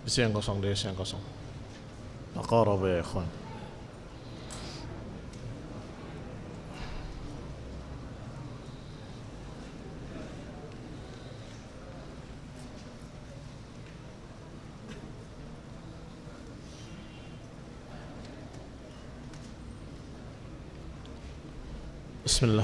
Isi yang kosong, isi yang kosong. Taqarrab ya ikhwan. Bismillah.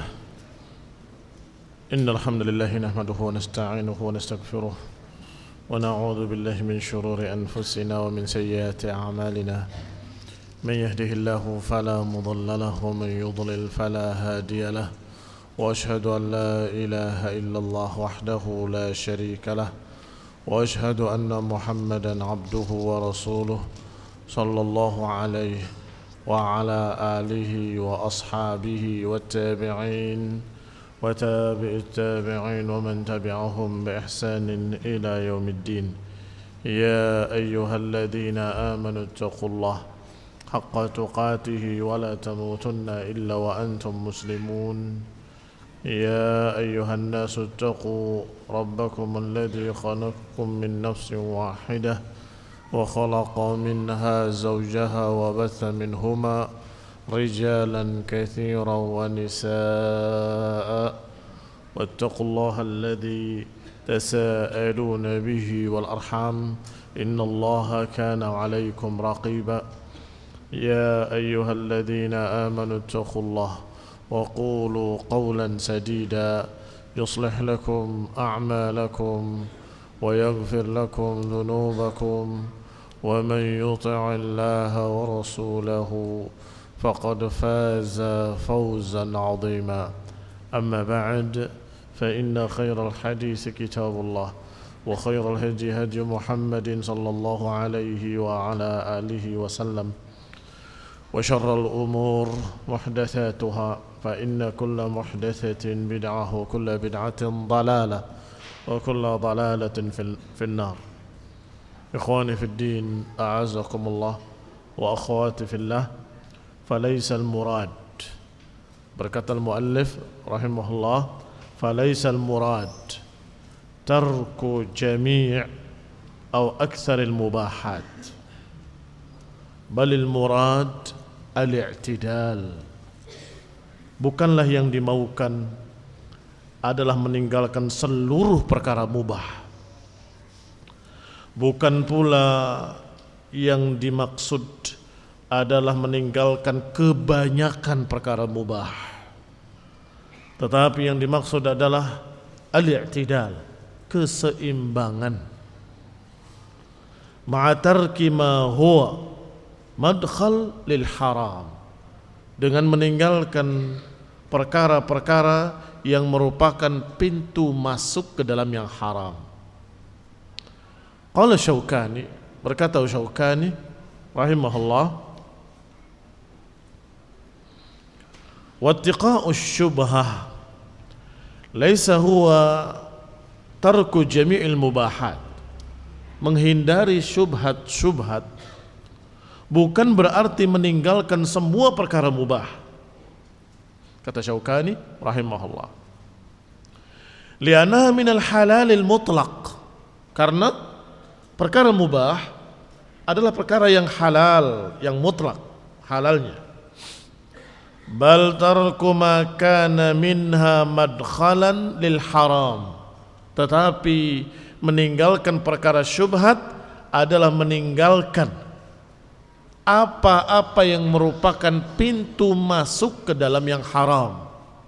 Innal hamdalillah nahmaduhu wa nasta'inuhu wa nastaghfiruh wa na'udzu billahi min shururi anfusina wa min sayyiati a'malina. Man yahdihillahu fala mudilla lahu wa man yudlil fala hadiya lahu. Wa ashhadu an la ilaha illallah wahdahu la sharika lahu wa ashhadu anna Muhammadan 'abduhu wa rasuluh sallallahu alaihi وعلى آله وأصحابه والتابعين وتابع التابعين ومن تبعهم بإحسان إلى يوم الدين. يا أيها الذين آمنوا اتقوا الله حق تقاته ولا تموتن إلا وأنتم مسلمون. يا أيها الناس اتقوا ربكم الذي خلقكم من نفس واحدة وخلق منها زوجها وبث منهما رجالا كثيرا ونساء واتقوا الله الذي تساءلون به والأرحام إن الله كان عليكم رقيبا. يا أيها الذين آمنوا اتقوا الله وقولوا قولا سديدا يصلح لكم أعمالكم ويغفر لكم ذنوبكم ومن يطع الله ورسوله فقد فاز فوزا عظيما. أما بعد فإن خير الحديث كتاب الله وخير الهدي هدي محمد صلى الله عليه وعلى آله وسلم وشر الأمور محدثاتها فإن كل محدثة بدعة وكل بدعة ضلالة وكل ضلالة في النار. إخواني في الدين أعزكم الله وأخواتي في الله. فليس المراد berkata المؤلف رحمه الله فليس المراد ترك جميع أو أكثر المباحات بل المراد الاعتدال. Bukanlah yang dimaukan adalah meninggalkan seluruh perkara mubah. Bukan pula yang dimaksud adalah meninggalkan kebanyakan perkara mubah. Tetapi yang dimaksud adalah al-i'tidal, keseimbangan. Ma'a tarki ma huwa madkhal lil haram, dengan meninggalkan perkara-perkara yang merupakan pintu masuk ke dalam yang haram. Qala Syaukani, berkata Syaukani rahimahullah, wattiqa'u syubhah laisa huwa tarku jami'il mubahat. Menghindari syubhat-syubhat bukan berarti meninggalkan semua perkara mubah. Kata Syaukani rahimahullah, li'annaha minal halalil mutlaq, karena perkara mubah adalah perkara yang halal, yang mutlak halalnya. Bal tarku ma kana minha madkhalan lil haram, tetapi meninggalkan perkara syubhat adalah meninggalkan apa-apa yang merupakan pintu masuk ke dalam yang haram.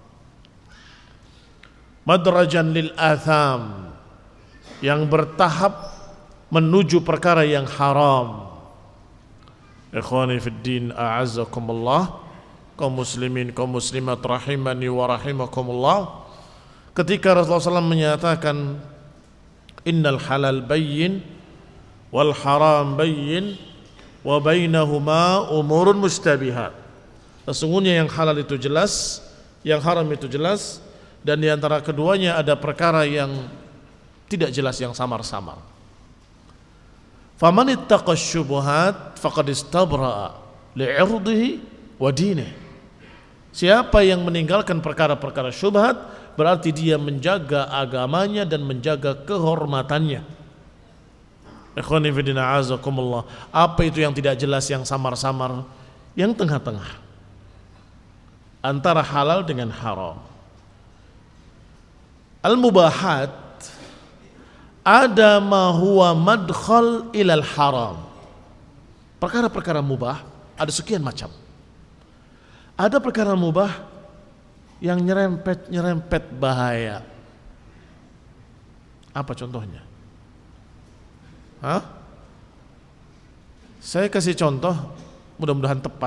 Madrajan lil atham, yang bertahap menuju perkara yang haram. Ikhwani fid din a'azzakumullah, kaum muslimin kaum muslimat rahimani wa rahimakumullah. Ketika Rasulullah SAW menyatakan innal halal bayyin wal haram bayyin wa bainahuma umurun mustabihat, sesungguhnya yang halal itu jelas, yang haram itu jelas, dan di antara keduanya ada perkara yang tidak jelas, yang samar-samar. Faman ittaqa syubhat faqad istabra'a li'irdihi wa dinihi. Siapa yang meninggalkan perkara-perkara syubhat, berarti dia menjaga agamanya dan menjaga kehormatannya. Ikhwani fi din a'azakumullah. Apa itu yang tidak jelas, yang samar-samar, yang tengah-tengah antara halal dengan haram. Al-mubahat ada ma huwa madkhal ilal haram. Perkara-perkara mubah ada sekian macam. Ada perkara mubah yang nyerempet bahaya. Apa contohnya? Saya kasih contoh, mudah-mudahan tepat.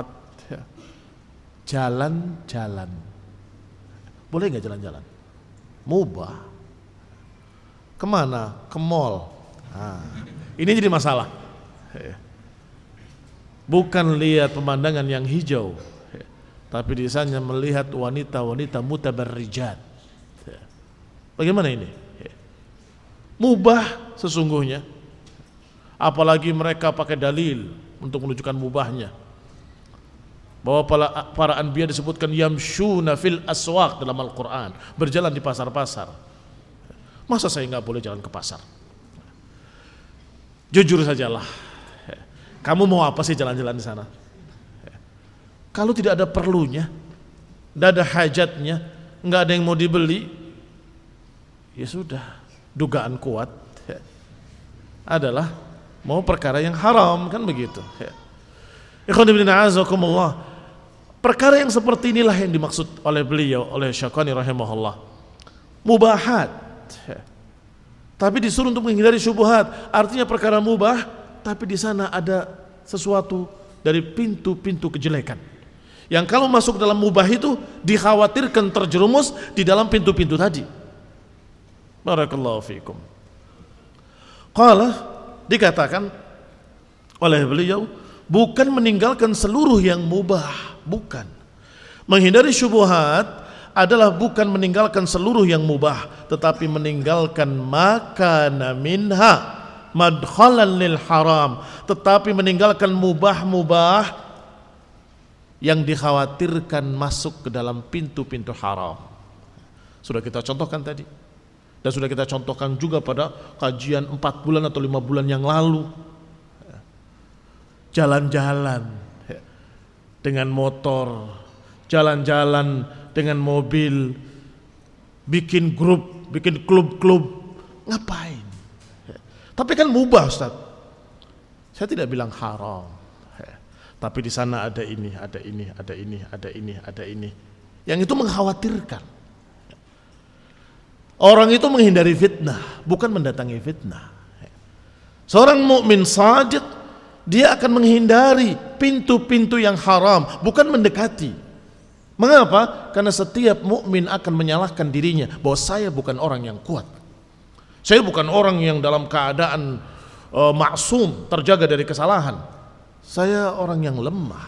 Jalan-jalan. Boleh nggak jalan-jalan? Mubah. Kemana? Ke mall. Ini jadi masalah. Bukan lihat pemandangan yang hijau, tapi di sana melihat wanita-wanita mutabarrijat. Bagaimana ini? Mubah sesungguhnya. Apalagi mereka pakai dalil untuk menunjukkan mubahnya. Bahwa para anbiya disebutkan yamshuna fil aswaq dalam Al-Quran, berjalan di pasar-pasar. Masa saya nggak boleh jalan ke pasar? Jujur sajalah, kamu mau apa sih jalan-jalan di sana? Kalau tidak ada perlunya, tidak ada hajatnya, nggak ada yang mau dibeli, ya sudah. Dugaan kuat adalah mau perkara yang haram, kan begitu. Ikhwan fillah a'azakumullah. Perkara yang seperti inilah yang dimaksud oleh beliau, oleh Syaukani rahimahullah, mubahat. Tapi disuruh untuk menghindari syubhat. Artinya perkara mubah, tapi di sana ada sesuatu dari pintu-pintu kejelekan. Yang kalau masuk dalam mubah itu dikhawatirkan terjerumus di dalam pintu-pintu tadi. Barakallahu fiikum. Qala, dikatakan oleh beliau, bukan meninggalkan seluruh yang mubah, bukan. Menghindari syubhat adalah bukan meninggalkan seluruh yang mubah, tetapi meninggalkan makana minha madkhalan lil haram, tetapi meninggalkan mubah-mubah yang dikhawatirkan masuk ke dalam pintu-pintu haram. Sudah kita contohkan tadi, dan sudah kita contohkan juga pada kajian 4 bulan atau 5 bulan yang lalu. Jalan-jalan dengan motor, jalan-jalan dengan mobil, bikin grup, bikin klub-klub, ngapain? Tapi kan mubah, Ustaz. Saya tidak bilang haram, tapi di sana ada ini, ada ini, ada ini, ada ini, ada ini, yang itu mengkhawatirkan. Orang itu menghindari fitnah, bukan mendatangi fitnah. Seorang mukmin shadiq, dia akan menghindari pintu-pintu yang haram, bukan mendekati. Mengapa? Karena setiap mukmin akan menyalahkan dirinya bahwa saya bukan orang yang kuat. Saya bukan orang yang dalam keadaan maksum, terjaga dari kesalahan. Saya orang yang lemah.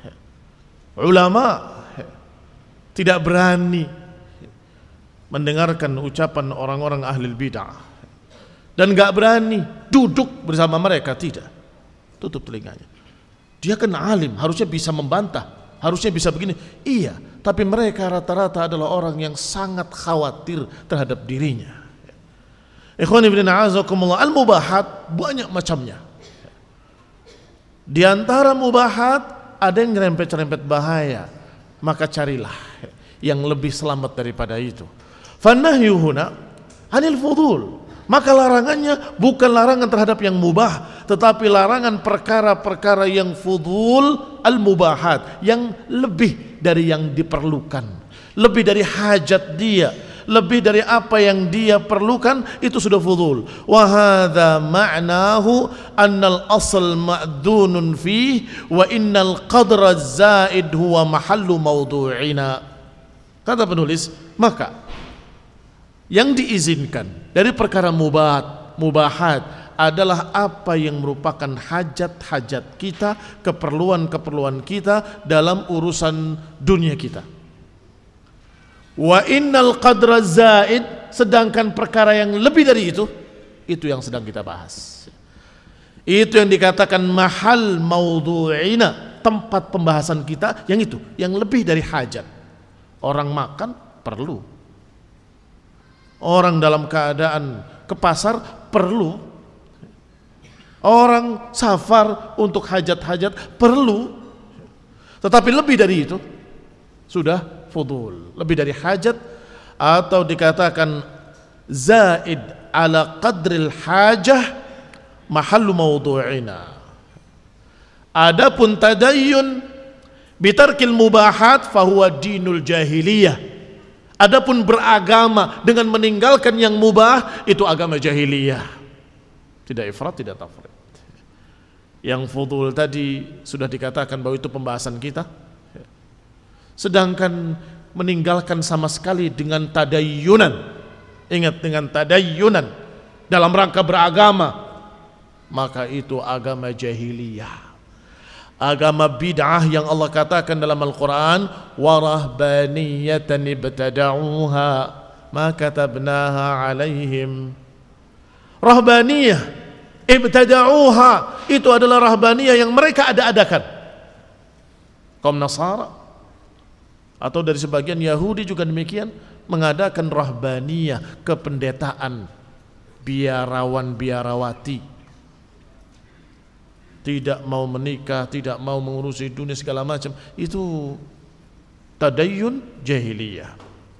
Ulama tidak berani mendengarkan ucapan orang-orang ahli bid'ah, dan gak berani duduk bersama mereka, tidak. Tutup telinganya. Dia kan alim, harusnya bisa membantah, harusnya bisa begini. Iya, tapi mereka rata-rata adalah orang yang sangat khawatir terhadap dirinya. Ikhwan fillah a'azakumullah, al-mubahat banyak macamnya. Di antara mubahat ada yang nyerempet-nyerempet bahaya, maka carilah yang lebih selamat daripada itu. Fanahyu huna anil fudul, maka larangannya bukan larangan terhadap yang mubah, tetapi larangan perkara-perkara yang fudul, al-mubahat, yang lebih dari yang diperlukan, lebih dari hajat dia, lebih dari apa yang dia perlukan, itu sudah fudul. Wa hadza ma'nahu annal asl ma'dunun fih wa innal qadra zaid huwa mahallu mawdu'ina. Kata penulis, maka yang diizinkan dari perkara mubahat adalah apa yang merupakan hajat-hajat kita, keperluan-keperluan kita dalam urusan dunia kita. Wa innal qadra zaid, sedangkan perkara yang lebih dari itu yang sedang kita bahas. Itu yang dikatakan mahal maudhu'ina, tempat pembahasan kita yang itu, yang lebih dari hajat. Orang makan perlu, orang dalam keadaan ke pasar perlu, Orang safar untuk hajat-hajat perlu, tetapi lebih dari itu sudah fudul, lebih dari hajat, atau dikatakan zaid ala qadril hajah mahallu mawdu'ina. Adapun tadayyun bitarkil mubahat fahuwa dinul jahiliyah. Adapun beragama dengan meninggalkan yang mubah, itu agama jahiliyah. Tidak ifrat, tidak tafrit. Yang fudul tadi sudah dikatakan bahwa itu pembahasan kita. Sedangkan meninggalkan sama sekali dengan tadayyunan, ingat, dengan tadayyunan dalam rangka beragama, maka itu agama jahiliyah, agama bid'ah yang Allah katakan dalam Al-Quran, warahbaniyatan ibtada'uha ma katabnaha alaihim. Rahbaniyah ibtada'uha, itu adalah rahbaniyah yang mereka ada-adakan. Kaum Nasara atau dari sebagian Yahudi juga demikian, mengadakan rahbaniyah, kependetaan, biarawan biarawati, tidak mau menikah, tidak mau mengurusi dunia segala macam. Itu tadayyun jahiliyah.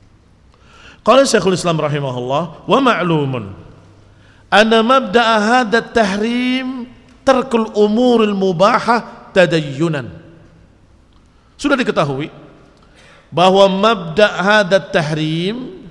Qala Syekhul Islam rahimahullah, wa ma'lumun anna mabda'a hadha tahrim tarkul umuril mubahah tadayyunan. Sudah diketahui bahwa mabda' hadat tahrim,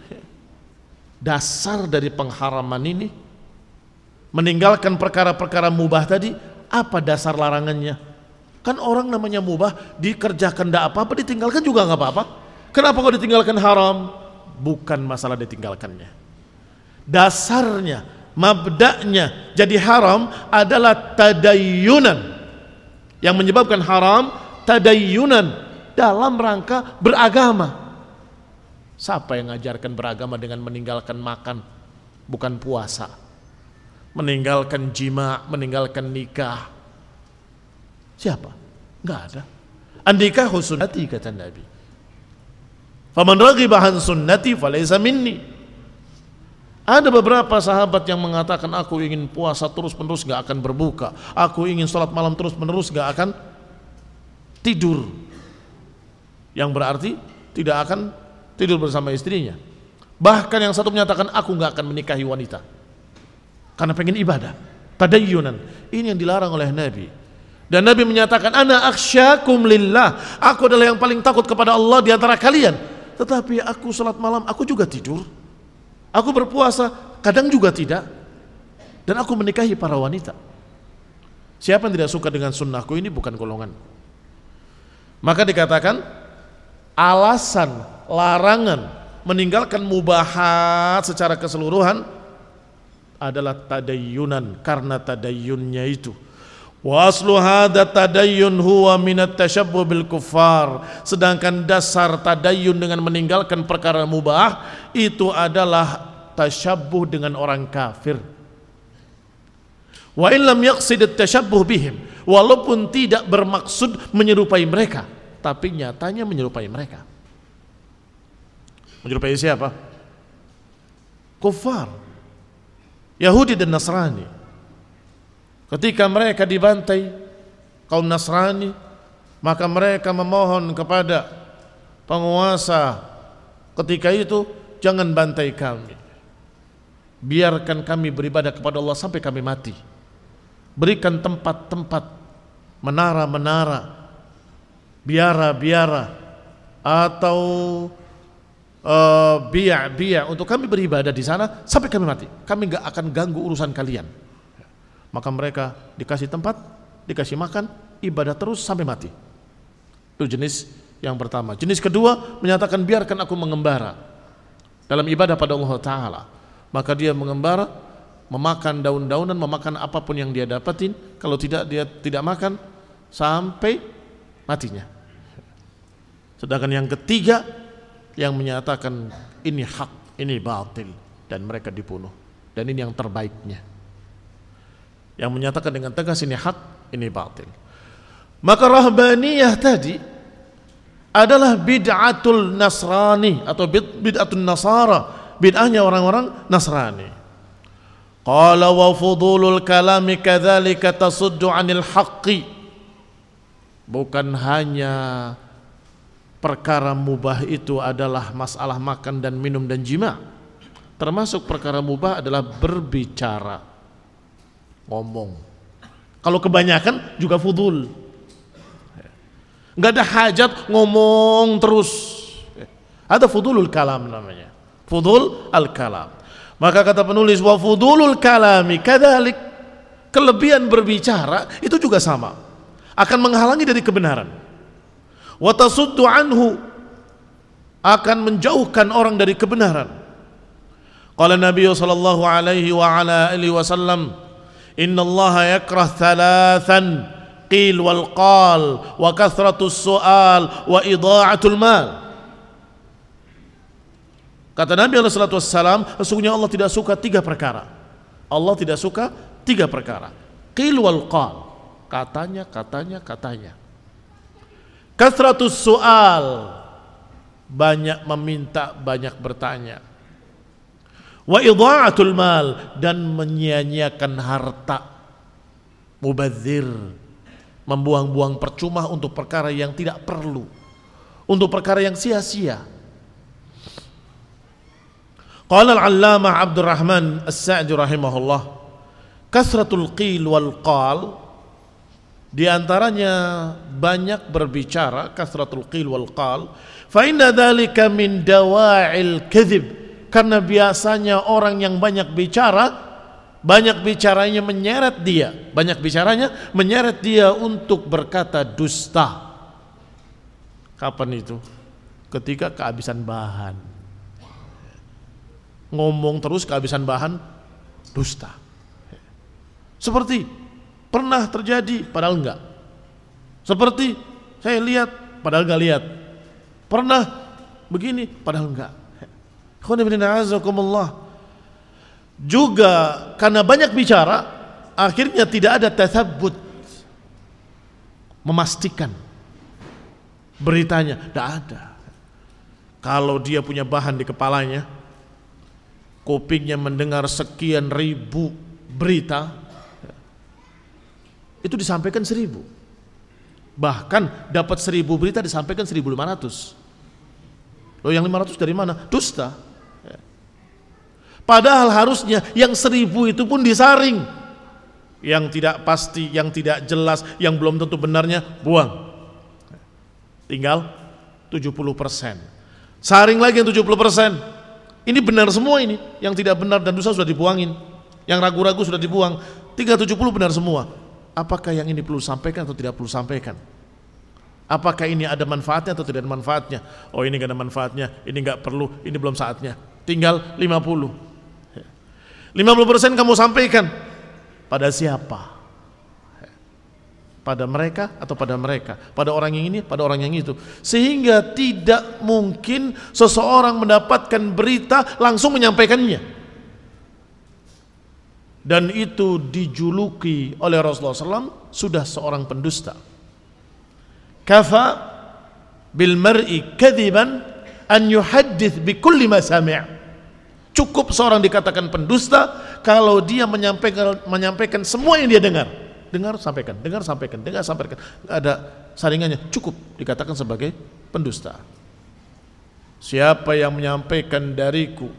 dasar dari pengharaman ini, meninggalkan perkara-perkara mubah tadi. Apa dasar larangannya? Kan orang namanya mubah, dikerjakan tidak apa-apa, ditinggalkan juga nggak apa-apa. Kenapa kok ditinggalkan haram? Bukan masalah ditinggalkannya, dasarnya, mabda'nya jadi haram adalah tadayyunan. Yang menyebabkan haram tadayyunan, dalam rangka beragama. Siapa yang mengajarkan beragama dengan meninggalkan makan, bukan puasa, meninggalkan jima, meninggalkan nikah? Siapa? Enggak ada. Andikahu sunnati, kata Nabi. Faman raghiba an sunnati falaysa minni. Ada beberapa sahabat yang mengatakan, aku ingin puasa terus-menerus gak akan berbuka, aku ingin sholat malam terus-menerus gak akan tidur, yang berarti tidak akan tidur bersama istrinya. Bahkan yang satu menyatakan, aku gak akan menikahi wanita karena pengen ibadah, tadayyunan. Ini yang dilarang oleh Nabi. Dan Nabi menyatakan, ana akhsyakum lillah, aku adalah yang paling takut kepada Allah di antara kalian. Tetapi aku salat malam, aku juga tidur, aku berpuasa, kadang juga tidak, dan aku menikahi para wanita. Siapa yang tidak suka dengan sunnahku, ini bukan golongan. Maka dikatakan alasan larangan meninggalkan mubahat secara keseluruhan adalah tadayyunan, karena tadayyunnya itu. Wa aslu hadha tadayyun huwa minat tashabbuh bil kuffar. Sedangkan dasar tadayyun dengan meninggalkan perkara mubah itu adalah tashabbuh dengan orang kafir. Wa in lam yaqsid at-tashabbuh bihim, walaupun tidak bermaksud menyerupai mereka, tapi nyatanya menyerupai mereka. Menyerupai siapa? Kuffar, Yahudi dan Nasrani. Ketika mereka dibantai kaum Nasrani, maka mereka memohon kepada penguasa ketika itu, jangan bantai kami, biarkan kami beribadah kepada Allah sampai kami mati. Berikan tempat-tempat, menara-menara, biara-biara, atau biya-biya untuk kami beribadah di sana sampai kami mati. Kami gak akan ganggu urusan kalian. Maka mereka dikasih tempat, dikasih makan, ibadah terus sampai mati. Itu jenis yang pertama. Jenis kedua menyatakan, biarkan aku mengembara dalam ibadah pada Allah Ta'ala. Maka dia mengembara, memakan daun-daunan, memakan apapun yang dia dapatin. Kalau tidak, dia tidak makan sampai matinya. Sedangkan yang ketiga yang menyatakan ini hak, ini batil, dan mereka dibunuh. Dan ini yang terbaiknya, yang menyatakan dengan tegas ini hak, ini batil. Maka rahbaniyah tadi adalah bid'atul Nasrani atau bid'atul Nasara, bid'ahnya orang-orang Nasrani. Qala wa fudulul kalami kadzalika tasuddu 'anil haqqi. Bukan hanya perkara mubah itu adalah masalah makan dan minum dan jima. Termasuk perkara mubah adalah berbicara, ngomong. Kalau kebanyakan juga fudul. Enggak ada hajat ngomong terus. Ada fudulul kalam namanya. Fudul al-kalam. Maka kata penulis wa fudulul kalami kadzalik, kelebihan berbicara itu juga sama, akan menghalangi dari kebenaran. Wa tasuddu anhu, akan menjauhkan orang dari kebenaran. Qala Nabi sallallahu alaihi wa ala alihi wasallam, innallaha yakrah thalathan, qil wal qal wa kathratus su'al wa idha'atul mal. Kata Nabi SAW, sesungguhnya Allah tidak suka 3 perkara. Allah tidak suka 3 perkara. Qil wal qal, katanya. Kathratus su'al, banyak meminta, banyak bertanya. Wa idha'atul mal, dan menyia-nyiakan harta. Mubadzir, membuang-buang percuma untuk perkara yang tidak perlu, untuk perkara yang sia-sia. Qala al-allamah Abdurrahman As-Sa'di rahimahullah, kasratul qil wal qal, di antaranya banyak berbicara, kasratul qil wal qal, fa inna dzalika min dawa'il kadzib, karena biasanya orang yang banyak bicaranya menyeret dia untuk berkata dusta. Kapan itu? Ketika kehabisan bahan. Ngomong terus kehabisan bahan, dusta. Seperti pernah terjadi padahal enggak. Seperti saya lihat padahal enggak lihat. Pernah begini padahal enggak. Juga karena banyak bicara, akhirnya tidak ada tatsabbut, memastikan beritanya, tidak ada. Kalau dia punya bahan di kepalanya, kupingnya mendengar sekian ribu berita, itu disampaikan 1000. Bahkan dapat 1000 berita disampaikan 1500. Loh, yang 500 dari mana? Dusta. Padahal harusnya yang 1000 itu pun disaring. Yang tidak pasti, yang tidak jelas, yang belum tentu benarnya, buang. Tinggal 70%. Saring lagi yang 70%. Ini benar semua ini. Yang tidak benar dan dusta sudah dibuangin. Yang ragu-ragu sudah dibuang. 370 benar semua. Apakah yang ini perlu sampaikan atau tidak perlu sampaikan? Apakah ini ada manfaatnya atau tidak ada manfaatnya? Oh, ini gak ada manfaatnya, ini gak perlu, ini belum saatnya. Tinggal 50. 50% kamu sampaikan. Pada siapa? Pada mereka atau pada mereka? Pada orang yang ini, pada orang yang itu. Sehingga tidak mungkin seseorang mendapatkan berita langsung menyampaikannya. Dan itu dijuluki oleh Rasulullah SAW sudah seorang pendusta. Kafa bil mar'i kadziban an yuhaddits bi kulli ma sami'. Cukup seorang dikatakan pendusta kalau dia menyampaikan semua yang dia dengar. Dengar sampaikan. Enggak ada saringannya, cukup dikatakan sebagai pendusta. Siapa yang menyampaikan dariku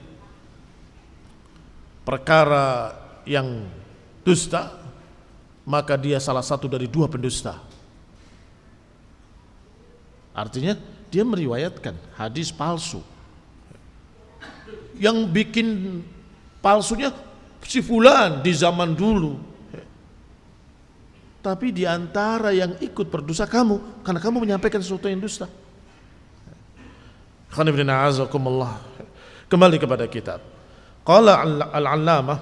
perkara yang dusta, maka dia salah satu dari 2 pendusta. Artinya dia meriwayatkan hadis palsu. Yang bikin palsunya si fulan di zaman dulu. Tapi di antara yang ikut berdosa kamu, karena kamu menyampaikan sesuatu yang dusta. Kembali kepada kitab. Qala al-allamah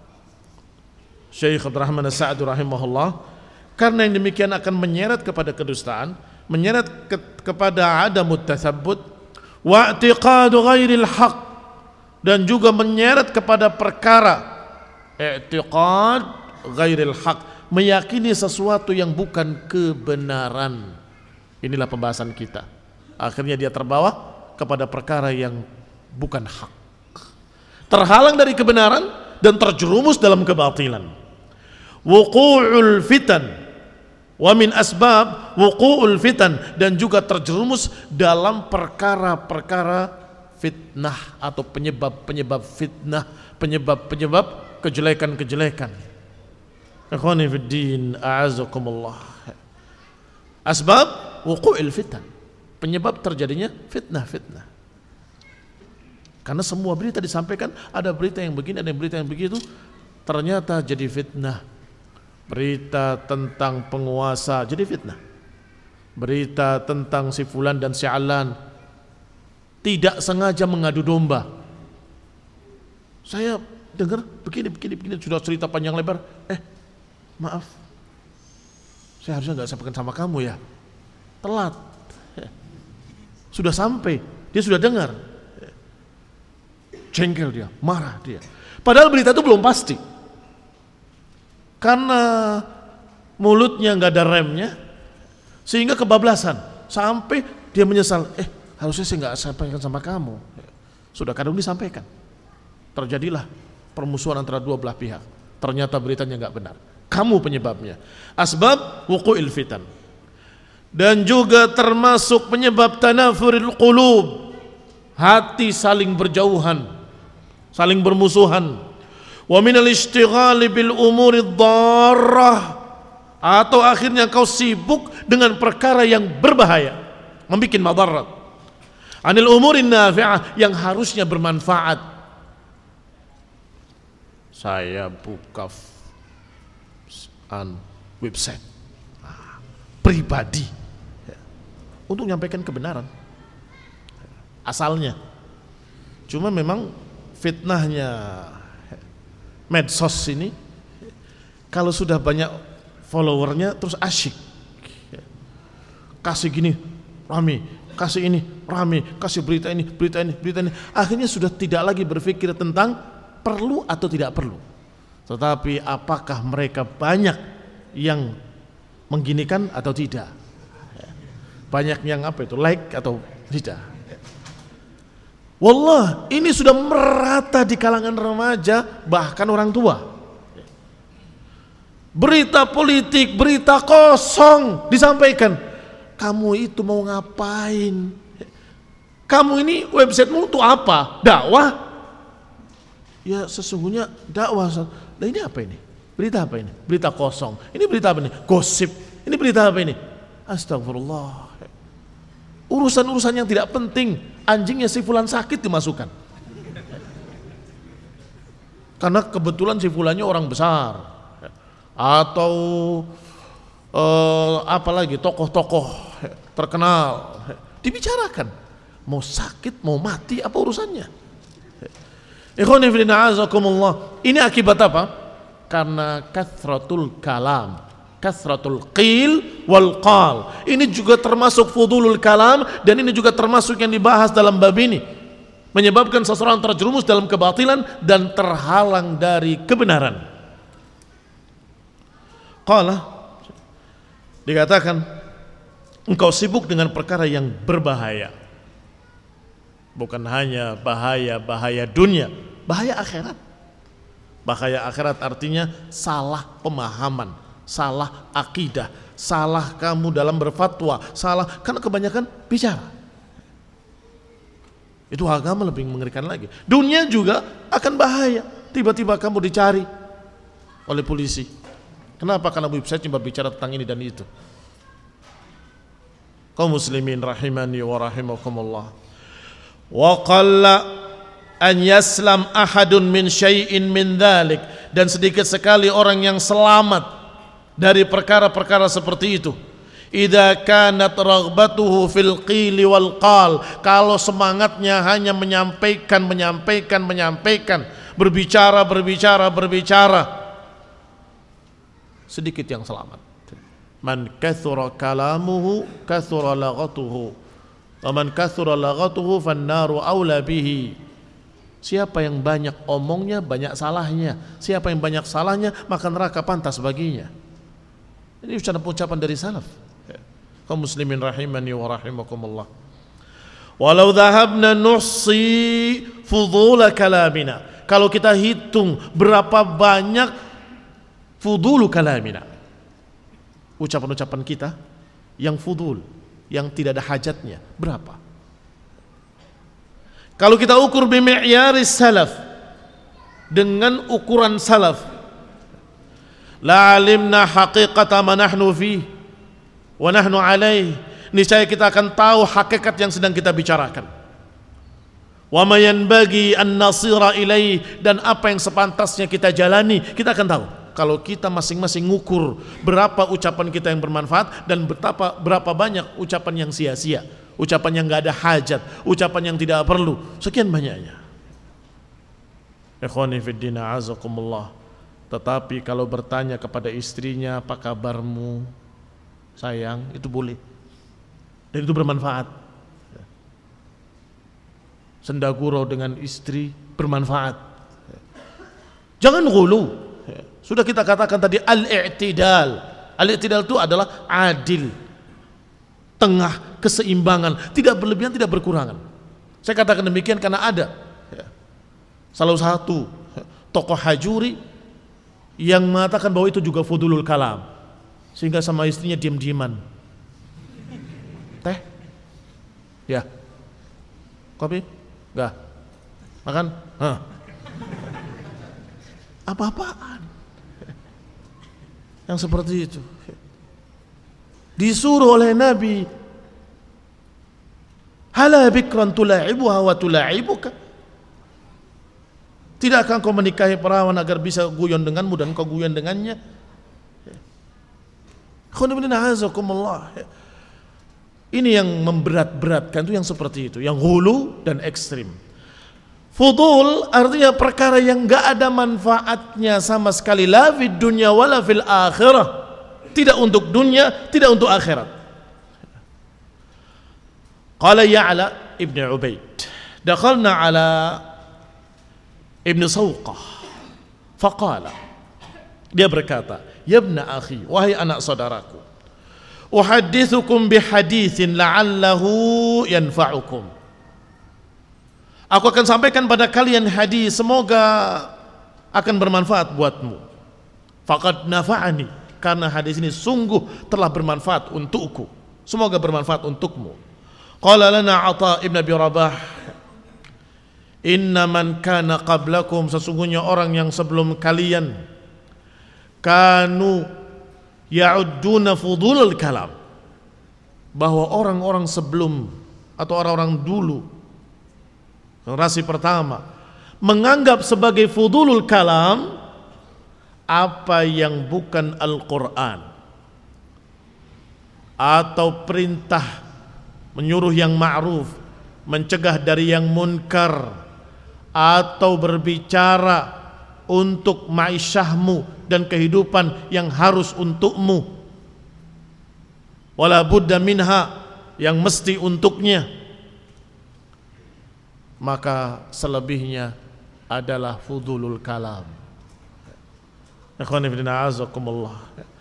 Syekh Abdurrahman As-Sa'di rahimahullah, karena yang demikian akan menyeret kepada kedustaan, menyeret kepada adamut tatsabbut wa i'tiqadu ghairil haq, dan juga menyeret kepada perkara i'tiqad ghairil haq, meyakini sesuatu yang bukan kebenaran. Inilah pembahasan kita. Akhirnya dia terbawa kepada perkara yang bukan hak, terhalang dari kebenaran dan terjerumus dalam kebatilan. Wuqu'ul fitan, wa min asbab wuqu'ul fitan, dan juga terjerumus dalam perkara-perkara fitnah atau penyebab-penyebab fitnah, penyebab-penyebab kejelekan-kejelekan. Ikhwani fid din, a'azakumullah. Asbab wuqu'il fitan, penyebab terjadinya fitnah-fitnah. Karena semua berita disampaikan, ada berita yang begini, ada berita yang begitu, ternyata jadi fitnah. Berita tentang penguasa jadi fitnah. Berita tentang si fulan dan si alan tidak sengaja mengadu domba. Saya dengar begini, sudah cerita panjang lebar. Maaf, saya harusnya nggak sampaikan sama kamu ya. Telat. Sudah sampai, dia sudah dengar. Jengkel dia, marah dia. Padahal berita itu belum pasti. Karena mulutnya nggak ada remnya, sehingga kebablasan. Sampai dia menyesal. Harusnya saya nggak sampaikan sama kamu. Sudah kadang disampaikan. Terjadilah permusuhan antara dua belah pihak. Ternyata beritanya nggak benar. Kamu penyebabnya. Asbab wuqu'il fitan. Dan juga termasuk penyebab tanafuril qulub. Hati saling berjauhan, saling bermusuhan. Wa minal ishtighali bil umuri dharrah, atau akhirnya kau sibuk dengan perkara yang berbahaya, membikin madarat. Anil umurin nafi'ah, yang harusnya bermanfaat. Saya buka website pribadi untuk menyampaikan kebenaran asalnya. Cuma memang fitnahnya medsos ini, kalau sudah banyak followernya terus asyik, kasih gini rame, kasih ini rame, kasih berita ini, akhirnya sudah tidak lagi berpikir tentang perlu atau tidak perlu, tetapi apakah mereka banyak yang mengginikan atau tidak, banyak yang like atau tidak. Wallah, ini sudah merata di kalangan remaja, bahkan orang tua. Berita politik, berita kosong disampaikan. Kamu itu mau ngapain? Kamu ini websitemu untuk apa? Dakwah? Ya sesungguhnya dakwah. Nah ini apa ini? Berita apa ini? Berita kosong. Ini berita apa ini? Gosip. Ini berita apa ini? Astagfirullah. Urusan-urusan yang tidak penting, anjingnya si fulan sakit dimasukkan. Karena kebetulan si fulannya orang besar, atau apalagi tokoh-tokoh terkenal, dibicarakan. Mau sakit, mau mati, apa urusannya? Ikhwani fillah azakumullah. Ini akibat apa? Karena kathratul kalam, kasratul qil wal qal. Ini juga termasuk fudulul kalam, dan ini juga termasuk yang dibahas dalam bab ini, menyebabkan seseorang terjerumus dalam kebatilan dan terhalang dari kebenaran. Qala, dikatakan engkau sibuk dengan perkara yang berbahaya. Bukan hanya bahaya dunia, bahaya akhirat. Bahaya akhirat artinya salah pemahaman, salah akidah, salah kamu dalam berfatwa, salah karena kebanyakan bicara. Itu agama lebih mengerikan lagi. Dunia juga akan bahaya. Tiba-tiba kamu dicari oleh polisi. Kenapa? Karena website cuma bicara tentang ini dan itu. Kaum muslimin rahimani wa rahimakumullah. Wa qalla an yaslam ahadun min syai'in min dhalik, dan sedikit sekali orang yang selamat dari perkara-perkara seperti itu. Idza kanat raghbatuhu fil qili wal qal, kalau semangatnya hanya menyampaikan, berbicara, sedikit yang selamat. Man kathura kalamuhu kathura laghatuhu, wa man kathura laghatuhu fannaru aula bihi. Siapa yang banyak omongnya banyak salahnya, siapa yang banyak salahnya maka neraka pantas baginya. Ini ucapan dari salaf. Kaum muslimin rahimani wa rahimakumullah. Walau dhahabna nuhsi fudula kalamina, kalau kita hitung berapa banyak fudulu kalamina, ucapan-ucapan kita yang fudul, yang tidak ada hajatnya, berapa? Kalau kita ukur bimi'yaris salaf, dengan ukuran salaf, la alimna haqiqata ma nahnu fi wa nahnu alaih, niscaya kita akan tahu hakikat yang sedang kita bicarakan. Wa ma yanbaghi an nasira ilaih, dan apa yang sepantasnya kita jalani, kita akan tahu. Kalau kita masing-masing ngukur berapa ucapan kita yang bermanfaat dan berapa banyak ucapan yang sia-sia, ucapan yang enggak ada hajat, ucapan yang tidak perlu, sekian banyaknya. Ikhwani fid din a'azakumullah. Tetapi kalau bertanya kepada istrinya, apa kabarmu sayang, itu boleh dan itu bermanfaat. Senda gurau dengan istri bermanfaat. Jangan ghulu. Sudah kita katakan tadi al-i'tidal. Al-i'tidal itu adalah adil, tengah, keseimbangan, tidak berlebihan, tidak berkurangan. Saya katakan demikian karena ada salah satu tokoh hajuri yang mengatakan bahwa itu juga fudulul kalam, sehingga sama istrinya diam-diaman. Teh? Ya. Kopi? Enggak. Makan? Hah. Apa-apaan yang seperti itu disuruh oleh Nabi, hala bikran tula'ibuha wa tula'ibuka, tidakkah kau menikahi perawan agar bisa guyon denganmu dan kau guyon dengannya? Ini yang memberat-beratkan, itu yang seperti itu, yang hulu dan ekstrim. Fudul artinya perkara yang enggak ada manfaatnya sama sekali, la fid dunya wala fil akhirah, tidak untuk dunia, tidak untuk akhirat. Qala Ya'la ibn Ubaid, dakhalna ala ibn Sawqah faqala, dia berkata, ya ibna akhi, wahai anak saudaraku, uhaddithukum bihadithin la'allahu yanfa'ukum, aku akan sampaikan pada kalian hadis, semoga akan bermanfaat buatmu. Faqad nafa'ani, karena hadis ini sungguh telah bermanfaat untukku, semoga bermanfaat untukmu. Qala lana Atha ibn Abi Rabah, inna man kana qablakum, sesungguhnya orang yang sebelum kalian, kanu ya'udduna fudulul kalam, bahwa orang-orang sebelum atau orang-orang dulu, generasi pertama, menganggap sebagai fudulul kalam apa yang bukan Al-Quran atau perintah menyuruh yang ma'ruf, mencegah dari yang munkar, atau berbicara untuk ma'isyahmu dan kehidupan yang harus untukmu, wala budda minha, yang mesti untuknya, maka selebihnya adalah fudulul kalam. Ikhwani fillah azakumullah.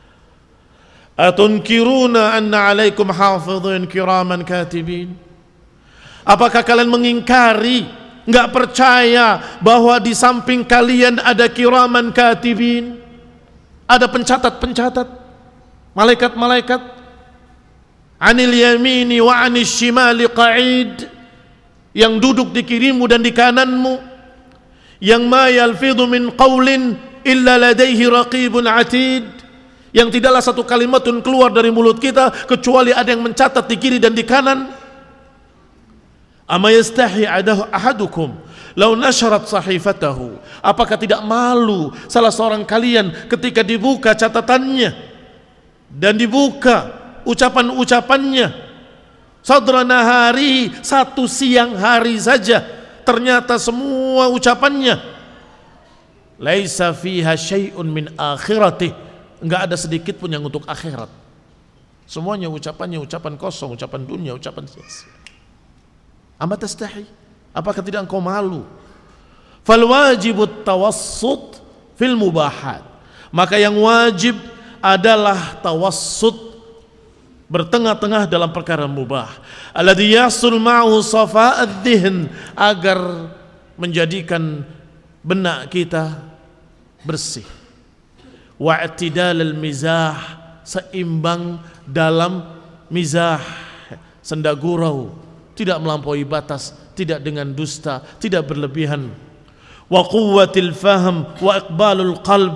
Atunkiruna anna alaikum hafidhin kiraman katibin, apakah kalian mengingkari, enggak percaya bahwa di samping kalian ada kiraman katibin, ada pencatat-pencatat, malaikat-malaikat, anil yamini wa anil shimali qa'id, yang duduk di kirimu dan di kananmu, yang ma yalfidhu min qawlin illa ladaihi raqibun atid, yang tidaklah satu kalimatun keluar dari mulut kita kecuali ada yang mencatat di kiri dan di kanan. Ama yastahi ahadukum law nasharat sahifatahu, apakah tidak malu salah seorang kalian ketika dibuka catatannya dan dibuka ucapan-ucapannya, sadra nahari, satu siang hari saja, ternyata semua ucapannya laisa fiha syai'un min akhiratih, enggak ada sedikit pun yang untuk akhirat, semuanya ucapannya ucapan kosong, ucapan dunia, ucapan sia-sia. Amma tastahi, apakah tidak engkau malu? Fal wajibut tawassut fil mubahat, maka yang wajib adalah tawassut, bertengah-tengah dalam perkara mubah. Alladhi yasul ma'u safa'ad dhihn, agar menjadikan benak kita bersih. Wa'tidal al-mizah, seimbang dalam mizah, senda gurau, tidak melampaui batas, tidak dengan dusta, tidak berlebihan. Wa quwwatil fahm wa iqbalul qalb,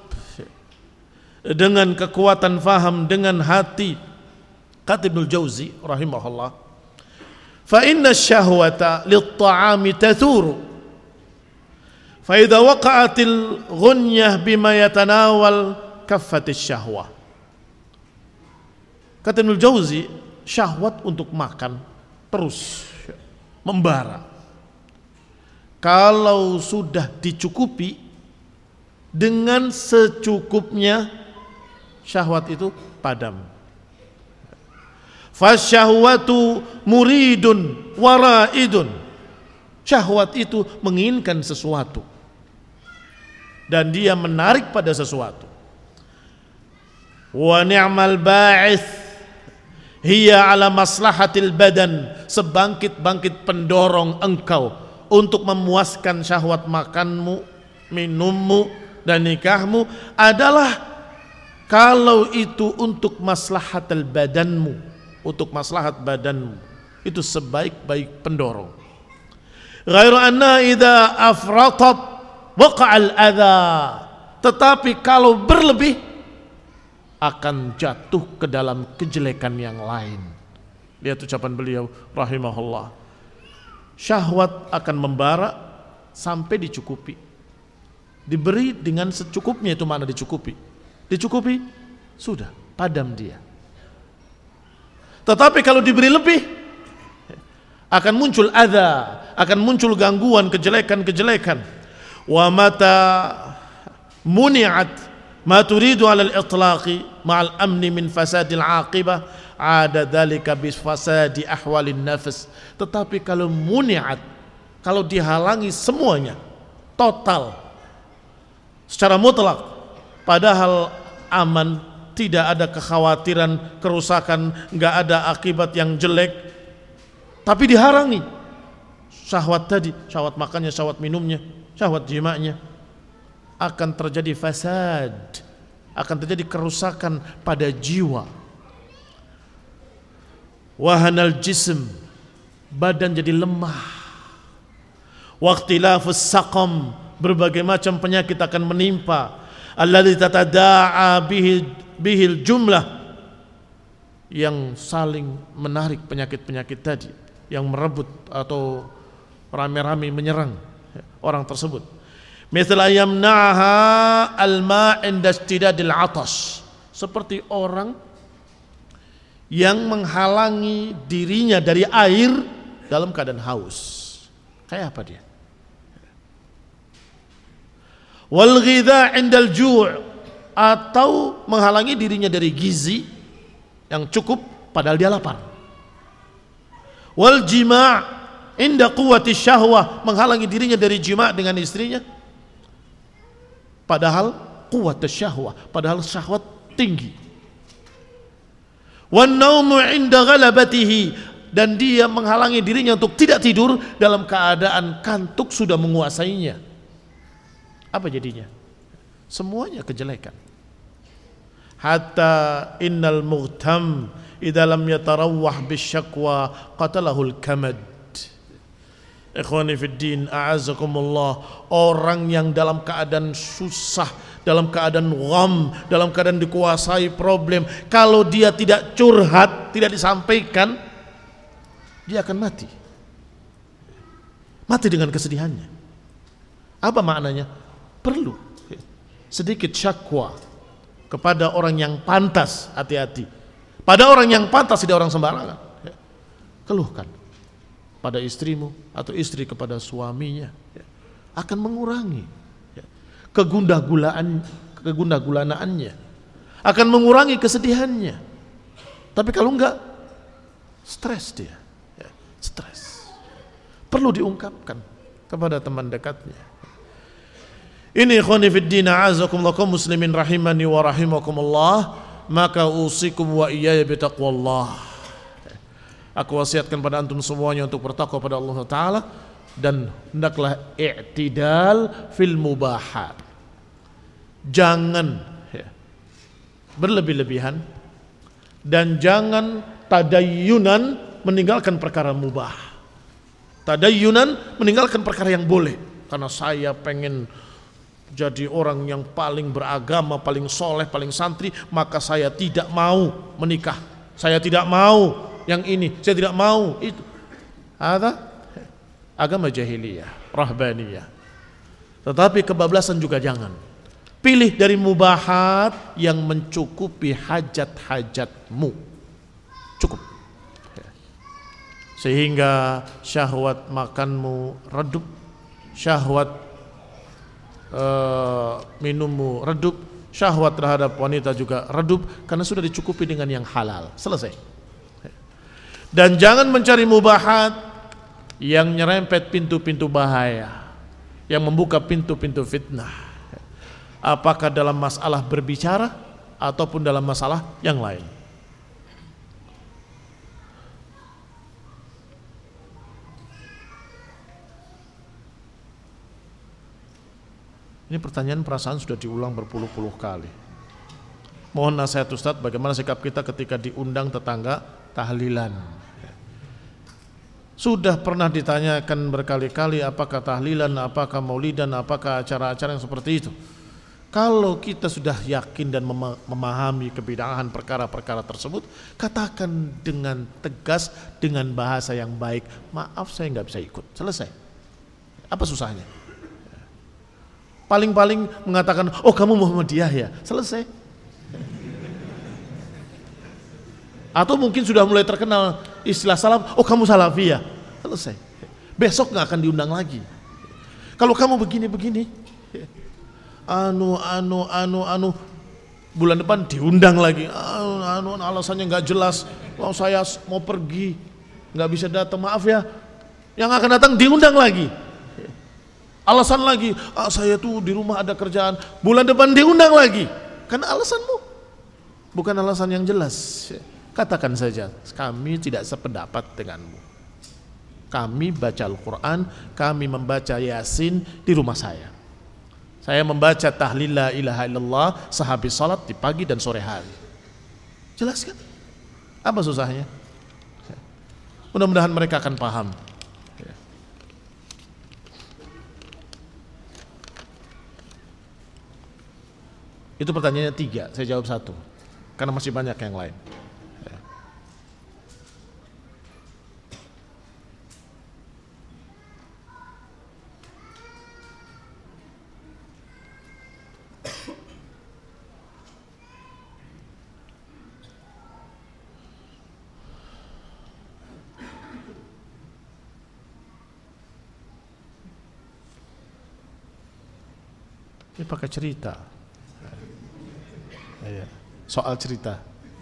dengan kekuatan faham, dengan hati. Kata Ibnu Jauzi rahimahullah, fa inna syahwata lit-ta'ami tathuru, fa idza waqa'atil ghunyah bima yatanawal kaffatis syahwah. Kata Ibnu Jauzi, syahwat untuk makan terus membara. Kalau sudah dicukupi dengan secukupnya, syahwat itu padam. Fasyahwatu muridun waraidun, syahwat itu menginginkan sesuatu dan dia menarik pada sesuatu. Wa ni'mal ba'its hiya ala maslahatil badan, sebangkit-bangkit pendorong engkau untuk memuaskan syahwat makanmu, minummu dan nikahmu adalah kalau itu untuk maslahatil badanmu, untuk maslahat badanmu, itu sebaik-baik pendorong. Ghairu anna idza afratat waqa'al adza, tetapi kalau berlebih akan jatuh ke dalam kejelekan yang lain. Lihat ucapan beliau rahimahullah, syahwat akan membara sampai dicukupi, diberi dengan secukupnya. Itu makna dicukupi. Dicukupi, sudah padam dia. Tetapi kalau diberi lebih, akan muncul adza, akan muncul gangguan, kejelekan-kejelekan. Wa mata muni'at ma turidu 'ala al-itlaqi ma'al amni min fasadil 'aqibah, 'ada dzalika bi fasadi ahwalin nafs. Tetapi kalau muni'at, kalau dihalangi semuanya, total, secara mutlak, padahal aman, tidak ada kekhawatiran kerusakan, enggak ada akibat yang jelek, tapi dihalangi syahwat tadi, syahwat makannya, syahwat minumnya, syahwat jima'nya, akan terjadi fasad, akan terjadi kerusakan pada jiwa. Wahanal jism, badan jadi lemah. Waqtilafus saqam, berbagai macam penyakit akan menimpa. Alladzi tatada'a bihil jumlah, yang saling menarik penyakit-penyakit tadi, yang merebut atau rame-rame menyerang orang tersebut. Mithla yamna'aha al-ma' inda istidadil 'atash, seperti orang yang menghalangi dirinya dari air dalam keadaan haus. Kayak apa dia? Wal ghidha 'indal ju', atau menghalangi dirinya dari gizi yang cukup padahal dia lapar. Wal jima' inda quwwati syahwah, menghalangi dirinya dari jima' dengan istrinya padahal quwwati syahwah, padahal syahwat tinggi. Wan naumu inda ghalabatihi, dan dia menghalangi dirinya untuk tidak tidur dalam keadaan kantuk sudah menguasainya. Apa jadinya? Semuanya kejelekan. Hatta innal mughtam idza lam yatarawwah bisyakwa qatalahul kamad. Ikhwani fid din, a'azzakumullah, orang yang dalam keadaan susah, dalam keadaan gham, dalam keadaan dikuasai problem, kalau dia tidak curhat, tidak disampaikan, dia akan mati. Mati dengan kesedihannya. Apa maknanya? Perlu sedikit syakwa kepada orang yang pantas, hati-hati. Pada orang yang pantas, tidak orang sembarangan. Keluhkan pada istrimu atau istri kepada suaminya, akan mengurangi kegundah-gulanaannya, akan mengurangi kesedihannya. Tapi kalau enggak, stres dia, stres. Perlu diungkapkan kepada teman dekatnya. Ini ikhwani fid din, a'azakumullah, kaum muslimin rahimani wa rahimakumullah, maka usikum wa iyaya bitaqwallah. Aku wasiatkan pada antum semuanya untuk bertakwa pada Allah Ta'ala. dan hendaklah i'tidal fil mubahat. Jangan berlebih-lebihan dan jangan tadayyunan meninggalkan perkara mubah. Tadayyunan meninggalkan perkara yang boleh. Karena saya pengen jadi orang yang paling beragama, paling soleh, paling santri, maka saya tidak mau menikah. Saya tidak mau yang ini, saya tidak mau itu. Ada agama jahiliyah, rahbaniyah. Tetapi kebablasan juga jangan. Pilih dari mubahat yang mencukupi hajat-hajatmu. Cukup. Sehingga syahwat makanmu redup, syahwat minummu redup, syahwat terhadap wanita juga redup, karena sudah dicukupi dengan yang halal. Selesai. Dan jangan mencari mubahat yang nyerempet pintu-pintu bahaya, yang membuka pintu-pintu fitnah. Apakah dalam masalah berbicara ataupun dalam masalah yang lain. Ini pertanyaan perasaan sudah diulang berpuluh-puluh kali. Mohon nasihat Ustaz, bagaimana sikap kita ketika diundang tetangga tahlilan? Sudah pernah ditanyakan berkali-kali apakah tahlilan, apakah maulidan, apakah acara-acara yang seperti itu. Kalau kita sudah yakin dan memahami kebid'ahan perkara-perkara tersebut, katakan dengan tegas, dengan bahasa yang baik, maaf saya nggak bisa ikut, selesai. Apa susahnya? Paling-paling mengatakan, oh kamu Muhammadiyah ya, selesai. Atau mungkin sudah mulai terkenal istilah salam, oh kamu Salafiyah, selesai. Besok nggak akan diundang lagi. Kalau kamu begini-begini, bulan depan diundang lagi, alasannya nggak jelas, saya mau pergi, nggak bisa datang, maaf ya, yang akan datang diundang lagi, alasan lagi, saya tuh di rumah ada kerjaan, bulan depan diundang lagi, karena alasanmu bukan alasan yang jelas. Katakan saja, kami tidak sependapat denganmu, kami baca Al-Quran, kami membaca Yasin di rumah saya membaca tahlil la ilaha illallah sehabis salat di pagi dan sore hari. Jelas kan? Apa susahnya? Mudah-mudahan mereka akan paham. Itu pertanyaannya 3, saya jawab 1 karena masih banyak yang lain. Ini pakai cerita, soal cerita.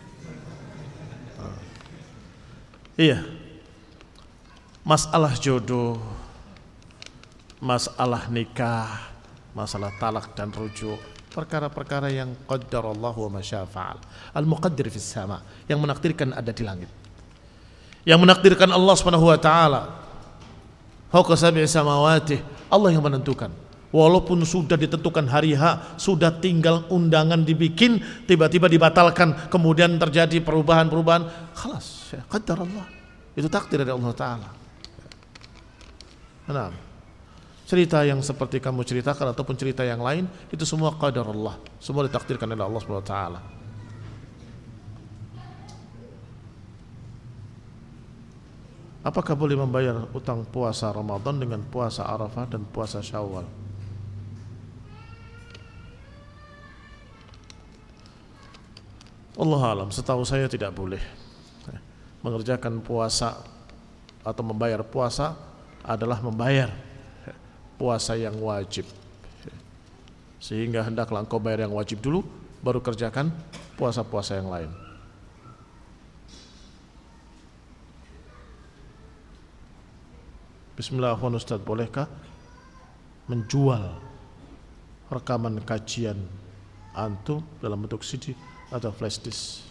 Iya, masalah jodoh, masalah nikah, masalah talak dan rujuk, perkara-perkara yang qaddarallahu wa masyafa'al. Al-muqaddir fis sama, yang menakdirkan ada di langit, yang menakdirkan Allah Subhanahu wa taala. Fawqa sab'i samawati, Allah yang menentukan. Walaupun sudah ditentukan hari H, sudah tinggal undangan dibikin, tiba-tiba dibatalkan, kemudian terjadi perubahan-perubahan, khalas, qadar Allah. Itu takdir dari Allah Ta'ala. Nah, cerita yang seperti kamu ceritakan ataupun cerita yang lain, itu semua qadar Allah, semua ditakdirkan oleh Allah Subhanahu wa taala. Apakah boleh membayar utang puasa Ramadan dengan puasa Arafah dan puasa Syawal? Allah alam, setahu saya tidak boleh. Mengerjakan puasa atau membayar puasa adalah membayar puasa yang wajib, sehingga hendaklah engkau bayar yang wajib dulu, baru kerjakan puasa-puasa yang lain. Bismillahirrahmanirrahim. Ustaz, bolehkah menjual rekaman kajian antum dalam bentuk CD atau flash disk?